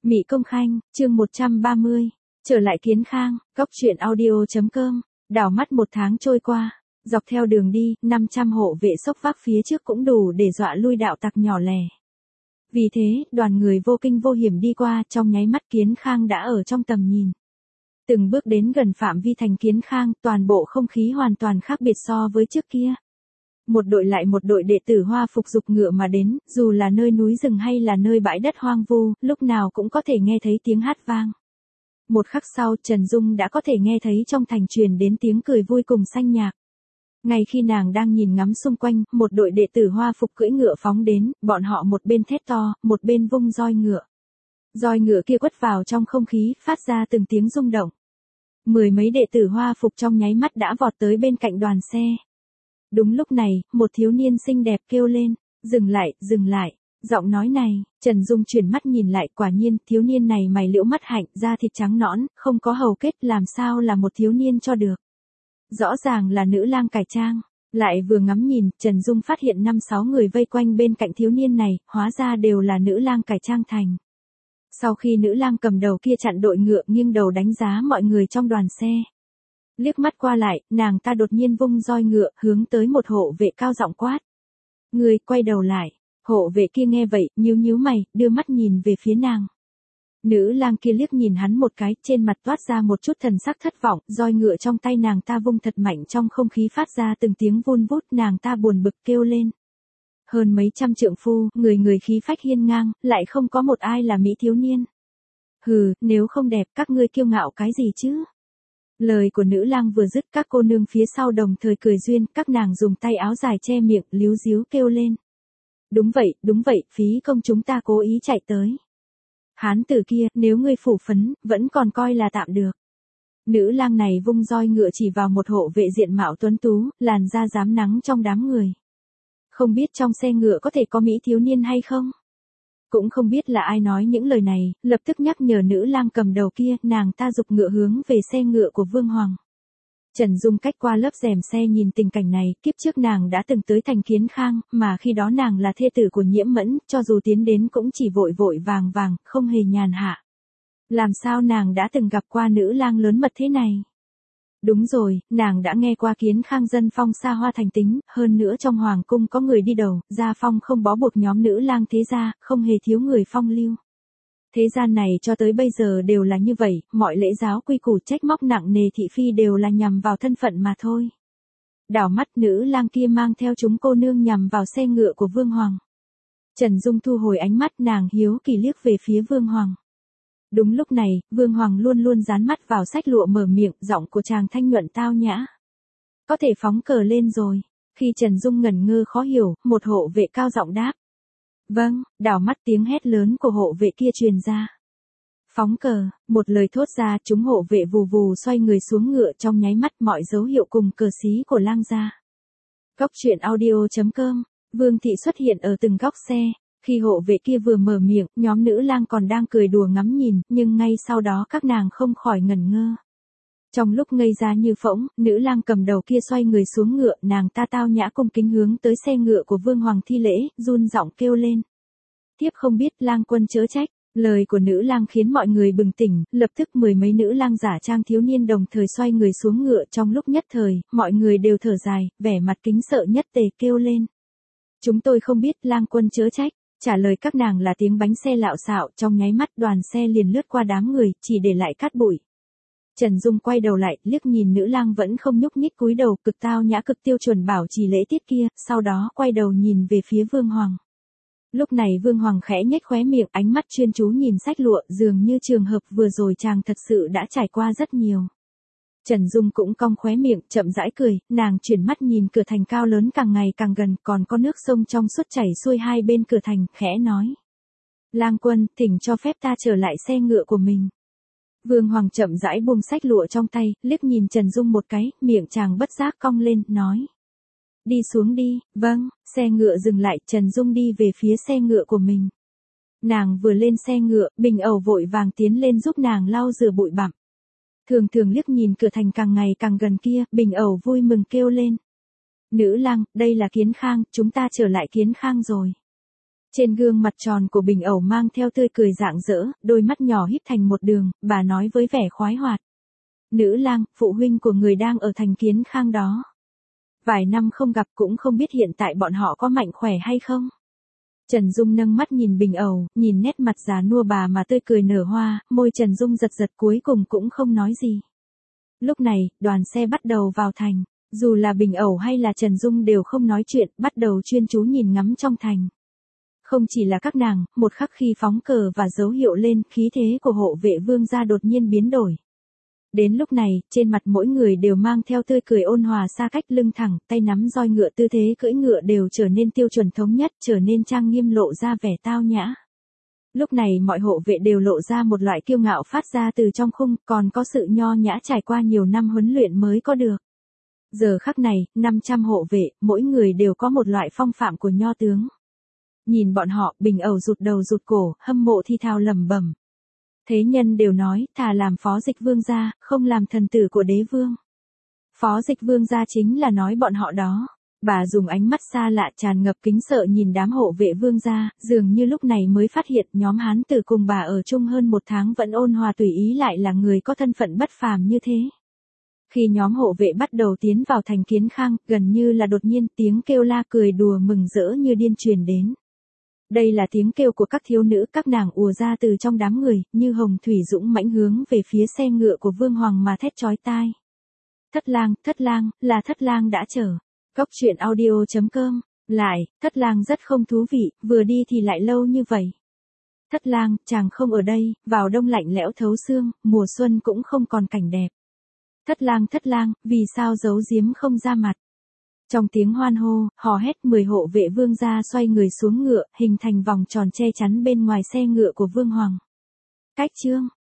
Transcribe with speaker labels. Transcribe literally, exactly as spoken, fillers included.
Speaker 1: Mị Công Khanh, chương một trăm ba mươi. Trở lại Kiến Khang, góc truyện audio chấm com. Đảo mắt một tháng trôi qua, dọc theo đường đi, năm trăm hộ vệ xốc vác phía trước cũng đủ để dọa lui đạo tặc nhỏ lẻ. Vì thế, đoàn người vô kinh vô hiểm đi qua, trong nháy mắt Kiến Khang đã ở trong tầm nhìn. Từng bước đến gần phạm vi thành Kiến Khang, toàn bộ không khí hoàn toàn khác biệt so với trước kia. Một đội lại một đội đệ tử hoa phục dục ngựa mà đến, dù là nơi núi rừng hay là nơi bãi đất hoang vu, lúc nào cũng có thể nghe thấy tiếng hát vang. Một khắc sau, Trần Dung đã có thể nghe thấy trong thành truyền đến tiếng cười vui cùng xanh nhạc. Ngay khi nàng đang nhìn ngắm xung quanh, một đội đệ tử hoa phục cưỡi ngựa phóng đến, bọn họ một bên thét to, một bên vung roi ngựa. Roi ngựa kia quất vào trong không khí, phát ra từng tiếng rung động. Mười mấy đệ tử hoa phục trong nháy mắt đã vọt tới bên cạnh đoàn xe. Đúng lúc này, một thiếu niên xinh đẹp kêu lên, dừng lại, dừng lại. Giọng nói này, Trần Dung chuyển mắt nhìn lại, quả nhiên, thiếu niên này mày liễu mắt hạnh, da thịt trắng nõn, không có hầu kết, làm sao là một thiếu niên cho được. Rõ ràng là nữ lang cải trang. Lại vừa ngắm nhìn, Trần Dung phát hiện năm sáu người vây quanh bên cạnh thiếu niên này, hóa ra đều là nữ lang cải trang thành. Sau khi nữ lang cầm đầu kia chặn đội ngựa, nghiêng đầu đánh giá mọi người trong đoàn xe. Liếc mắt qua lại, nàng ta đột nhiên vung roi ngựa, hướng tới một hộ vệ cao giọng quát. Người, quay đầu lại. Hộ vệ kia nghe vậy, nhíu nhíu mày, đưa mắt nhìn về phía nàng. Nữ lang kia liếc nhìn hắn một cái, trên mặt toát ra một chút thần sắc thất vọng, roi ngựa trong tay nàng ta vung thật mạnh trong không khí phát ra từng tiếng vun vút, nàng ta buồn bực kêu lên. Hơn mấy trăm trượng phu, người người khí phách hiên ngang, lại không có một ai là mỹ thiếu niên. Hừ, nếu không đẹp, các ngươi kiêu ngạo cái gì chứ? Lời của nữ lang vừa dứt, các cô nương phía sau đồng thời cười duyên, các nàng dùng tay áo dài che miệng, líu díu kêu lên. Đúng vậy, đúng vậy, phí công chúng ta cố ý chạy tới. Hán tử kia, nếu ngươi phủ phấn, vẫn còn coi là tạm được. Nữ lang này vung roi ngựa chỉ vào một hộ vệ diện mạo tuấn tú, làn da rám nắng trong đám người. Không biết trong xe ngựa có thể có mỹ thiếu niên hay không? Cũng không biết là ai nói những lời này, lập tức nhắc nhở nữ lang cầm đầu kia, nàng ta giục ngựa hướng về xe ngựa của Vương Hoàng. Trần Dung cách qua lớp rèm xe nhìn tình cảnh này, kiếp trước nàng đã từng tới thành Kiến Khang, mà khi đó nàng là thê tử của Nhiễm Mẫn, cho dù tiến đến cũng chỉ vội vội vàng vàng, không hề nhàn hạ. Làm sao nàng đã từng gặp qua nữ lang lớn mật thế này? Đúng rồi, nàng đã nghe qua Kiến Khang dân phong xa hoa thành tính, hơn nữa trong hoàng cung có người đi đầu, gia phong không bó buộc nhóm nữ lang thế gia, không hề thiếu người phong lưu. Thế gian này cho tới bây giờ đều là như vậy, mọi lễ giáo quy củ trách móc nặng nề thị phi đều là nhằm vào thân phận mà thôi. Đảo mắt nữ lang kia mang theo chúng cô nương nhằm vào xe ngựa của Vương Hoàng. Trần Dung thu hồi ánh mắt, nàng hiếu kỳ liếc về phía Vương Hoàng. Đúng lúc này, Vương Hoàng luôn luôn dán mắt vào sách lụa mở miệng, giọng của chàng thanh nhuận tao nhã. Có thể phóng cờ lên rồi. Khi Trần Dung ngẩn ngơ khó hiểu, một hộ vệ cao giọng đáp. Vâng, đảo mắt tiếng hét lớn của hộ vệ kia truyền ra. Phóng cờ, một lời thốt ra, chúng hộ vệ vù vù xoay người xuống ngựa, trong nháy mắt mọi dấu hiệu cùng cờ xí của lang gia. Góc truyện audio chấm com, Vương thị xuất hiện ở từng góc xe. Khi hộ vệ kia vừa mở miệng, nhóm nữ lang còn đang cười đùa ngắm nhìn, nhưng ngay sau đó các nàng không khỏi ngẩn ngơ. Trong lúc ngây ra như phỗng, nữ lang cầm đầu kia xoay người xuống ngựa, nàng ta tao nhã cung kính hướng tới xe ngựa của Vương Hoàng thi lễ, run giọng kêu lên. Tiếp không biết lang quân chớ trách. Lời của nữ lang khiến mọi người bừng tỉnh, lập tức mười mấy nữ lang giả trang thiếu niên đồng thời xoay người xuống ngựa, trong lúc nhất thời, mọi người đều thở dài, vẻ mặt kính sợ nhất tề kêu lên. Chúng tôi không biết, lang quân chớ trách. Trả lời các nàng là tiếng bánh xe lạo xạo, trong nháy mắt đoàn xe liền lướt qua đám người, chỉ để lại cát bụi. Trần Dung quay đầu lại, liếc nhìn nữ lang vẫn không nhúc nhích cúi đầu, cực tao nhã cực tiêu chuẩn bảo trì lễ tiết kia, sau đó quay đầu nhìn về phía Vương Hoàng. Lúc này Vương Hoàng khẽ nhếch khóe miệng, ánh mắt chuyên chú nhìn sách lụa, dường như trường hợp vừa rồi chàng thật sự đã trải qua rất nhiều. Trần Dung cũng cong khóe miệng, chậm rãi cười, nàng chuyển mắt nhìn cửa thành cao lớn càng ngày càng gần, còn có nước sông trong suốt chảy xuôi hai bên cửa thành, khẽ nói. Lang quân, thỉnh cho phép ta trở lại xe ngựa của mình. Vương Hoàng chậm rãi buông sách lụa trong tay, liếc nhìn Trần Dung một cái, miệng chàng bất giác cong lên, nói. Đi xuống đi, vâng, xe ngựa dừng lại, Trần Dung đi về phía xe ngựa của mình. Nàng vừa lên xe ngựa, Bình Ẩu vội vàng tiến lên giúp nàng lau rửa bụi bặm. Thường thường liếc nhìn cửa thành càng ngày càng gần kia, Bình Ẩu vui mừng kêu lên. Nữ lang, đây là Kiến Khang, chúng ta trở lại Kiến Khang rồi. Trên gương mặt tròn của Bình Ẩu mang theo tươi cười rạng rỡ, đôi mắt nhỏ híp thành một đường, bà nói với vẻ khoái hoạt. Nữ lang, phụ huynh của người đang ở thành Kiến Khang đó. Vài năm không gặp cũng không biết hiện tại bọn họ có mạnh khỏe hay không. Trần Dung nâng mắt nhìn Bình Ẩu, nhìn nét mặt già nua bà mà tươi cười nở hoa, môi Trần Dung giật giật cuối cùng cũng không nói gì. Lúc này, đoàn xe bắt đầu vào thành. Dù là Bình Ẩu hay là Trần Dung đều không nói chuyện, bắt đầu chuyên chú nhìn ngắm trong thành. Không chỉ là các nàng, một khắc khi phóng cờ và dấu hiệu lên, khí thế của hộ vệ vương gia đột nhiên biến đổi. Đến lúc này, trên mặt mỗi người đều mang theo tươi cười ôn hòa xa cách, lưng thẳng, tay nắm roi ngựa, tư thế cưỡi ngựa đều trở nên tiêu chuẩn thống nhất, trở nên trang nghiêm, lộ ra vẻ tao nhã. Lúc này mọi hộ vệ đều lộ ra một loại kiêu ngạo phát ra từ trong khung, còn có sự nho nhã trải qua nhiều năm huấn luyện mới có được. Giờ khắc này, năm trăm hộ vệ, mỗi người đều có một loại phong phạm của nho tướng. Nhìn bọn họ, Bình Ẩu rụt đầu rụt cổ, hâm mộ thi thào lẩm bẩm. Thế nhân đều nói, thà làm phó dịch vương gia, không làm thần tử của đế vương. Phó dịch vương gia chính là nói bọn họ đó. Bà dùng ánh mắt xa lạ tràn ngập kính sợ nhìn đám hộ vệ vương gia, dường như lúc này mới phát hiện nhóm hán tử cùng bà ở chung hơn một tháng vẫn ôn hòa tùy ý lại là người có thân phận bất phàm như thế. Khi nhóm hộ vệ bắt đầu tiến vào thành Kiến Khang, gần như là đột nhiên tiếng kêu la cười đùa mừng rỡ như điên truyền đến. Đây là tiếng kêu của các thiếu nữ, các nàng ùa ra từ trong đám người, như hồng thủy dũng mãnh hướng về phía xe ngựa của Vương Hoàng mà thét chói tai. Thất lang, thất lang, là thất lang đã trở. Góc truyện audio chấm com, lại, thất lang rất không thú vị, vừa đi thì lại lâu như vậy. Thất lang, chàng không ở đây, vào đông lạnh lẽo thấu xương, mùa xuân cũng không còn cảnh đẹp. Thất lang, thất lang, vì sao giấu giếm không ra mặt? Trong tiếng hoan hô, hò hét, mười hộ vệ vương gia xoay người xuống ngựa, hình thành vòng tròn che chắn bên ngoài xe ngựa của Vương Hoàng. Cách chương